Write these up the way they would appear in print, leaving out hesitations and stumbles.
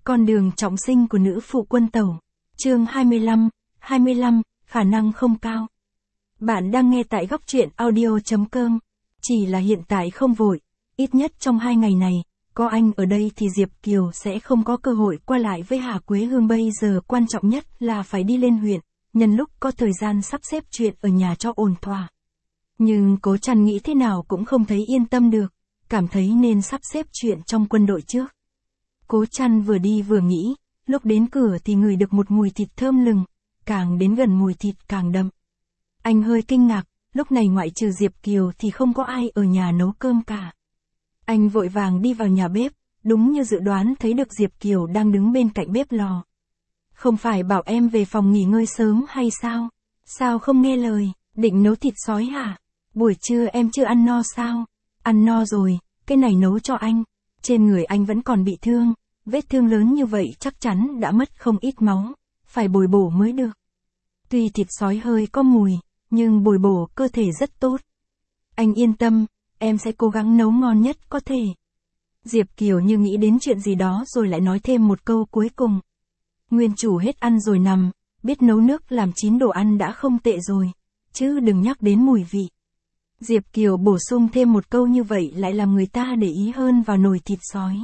Con đường trọng sinh của nữ phụ quân tàu. Chương 25, khả năng không cao. Bạn đang nghe tại góc truyện audio.com. Chỉ là hiện tại không vội, ít nhất trong 2 ngày này, có anh ở đây thì Diệp Kiều sẽ không có cơ hội qua lại với Hà Quế Hương. Bây giờ quan trọng nhất là phải đi lên huyện, nhân lúc có thời gian sắp xếp chuyện ở nhà cho ổn thỏa. Nhưng Cố Trăn nghĩ thế nào cũng không thấy yên tâm được, cảm thấy nên sắp xếp chuyện trong quân đội trước. Cố Trăn vừa đi vừa nghĩ, lúc đến cửa thì ngửi được một mùi thịt thơm lừng, càng đến gần mùi thịt càng đậm. Anh hơi kinh ngạc, lúc này ngoại trừ Diệp Kiều thì không có ai ở nhà nấu cơm cả. Anh vội vàng đi vào nhà bếp, đúng như dự đoán thấy được Diệp Kiều đang đứng bên cạnh bếp lò. Không phải bảo em về phòng nghỉ ngơi sớm hay sao? Sao không nghe lời, định nấu thịt sói hả? Buổi trưa em chưa ăn no sao? Ăn no rồi, cái này nấu cho anh. Trên người anh vẫn còn bị thương, vết thương lớn như vậy chắc chắn đã mất không ít máu, phải bồi bổ mới được. Tuy thịt sói hơi có mùi, nhưng bồi bổ cơ thể rất tốt. Anh yên tâm, em sẽ cố gắng nấu ngon nhất có thể. Diệp Kiều như nghĩ đến chuyện gì đó rồi lại nói thêm một câu cuối cùng. Nguyên chủ hết ăn rồi nằm, biết nấu nước làm chín đồ ăn đã không tệ rồi, chứ đừng nhắc đến mùi vị. Diệp Kiều bổ sung thêm một câu như vậy lại làm người ta để ý hơn vào nồi thịt sói.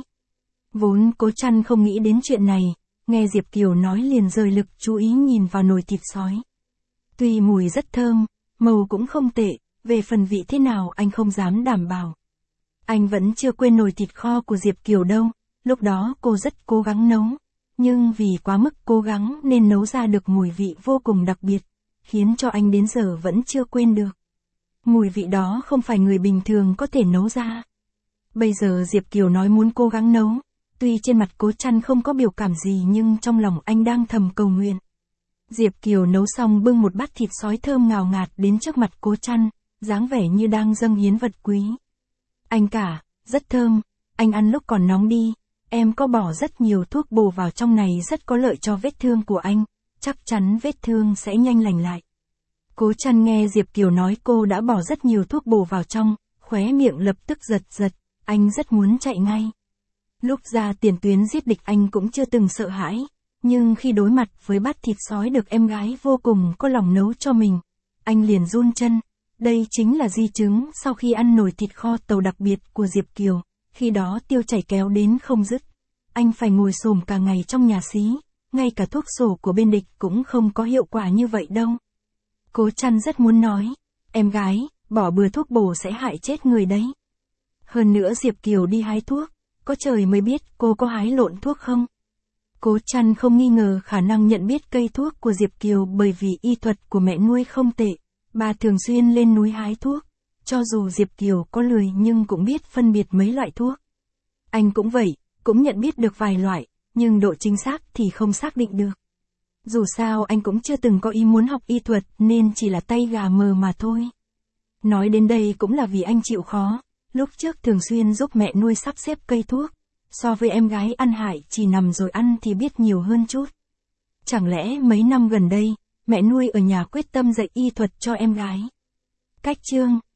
Vốn Cố Trăn không nghĩ đến chuyện này, nghe Diệp Kiều nói liền rời lực chú ý nhìn vào nồi thịt sói. Tuy mùi rất thơm, màu cũng không tệ, về phần vị thế nào anh không dám đảm bảo. Anh vẫn chưa quên nồi thịt kho của Diệp Kiều đâu, lúc đó cô rất cố gắng nấu, nhưng vì quá mức cố gắng nên nấu ra được mùi vị vô cùng đặc biệt, khiến cho anh đến giờ vẫn chưa quên được. Mùi vị đó không phải người bình thường có thể nấu ra. Bây giờ Diệp Kiều nói muốn cố gắng nấu, tuy trên mặt Cố Trăn không có biểu cảm gì nhưng trong lòng anh đang thầm cầu nguyện. Diệp Kiều nấu xong bưng một bát thịt sói thơm ngào ngạt đến trước mặt Cố Trăn, dáng vẻ như đang dâng hiến vật quý. Anh cả, rất thơm, anh ăn lúc còn nóng đi, em có bỏ rất nhiều thuốc bổ vào trong này rất có lợi cho vết thương của anh, chắc chắn vết thương sẽ nhanh lành lại. Cố Trăn nghe Diệp Kiều nói cô đã bỏ rất nhiều thuốc bổ vào trong, khóe miệng lập tức giật giật, anh rất muốn chạy ngay. Lúc ra tiền tuyến giết địch anh cũng chưa từng sợ hãi, nhưng khi đối mặt với bát thịt sói được em gái vô cùng có lòng nấu cho mình, anh liền run chân. Đây chính là di chứng sau khi ăn nồi thịt kho tàu đặc biệt của Diệp Kiều, khi đó tiêu chảy kéo đến không dứt. Anh phải ngồi xổm cả ngày trong nhà xí, ngay cả thuốc sổ của bên địch cũng không có hiệu quả như vậy đâu. Cố Trăn rất muốn nói, em gái, bỏ bừa thuốc bổ sẽ hại chết người đấy. Hơn nữa Diệp Kiều đi hái thuốc, có trời mới biết cô có hái lộn thuốc không. Cố Trăn không nghi ngờ khả năng nhận biết cây thuốc của Diệp Kiều bởi vì y thuật của mẹ nuôi không tệ, bà thường xuyên lên núi hái thuốc, cho dù Diệp Kiều có lười nhưng cũng biết phân biệt mấy loại thuốc. Anh cũng vậy, cũng nhận biết được vài loại, nhưng độ chính xác thì không xác định được. Dù sao anh cũng chưa từng có ý muốn học y thuật nên chỉ là tay gà mờ mà thôi. Nói đến đây cũng là vì anh chịu khó, lúc trước thường xuyên giúp mẹ nuôi sắp xếp cây thuốc, so với em gái ăn hại chỉ nằm rồi ăn thì biết nhiều hơn chút. Chẳng lẽ mấy năm gần đây, mẹ nuôi ở nhà quyết tâm dạy y thuật cho em gái? Cách chương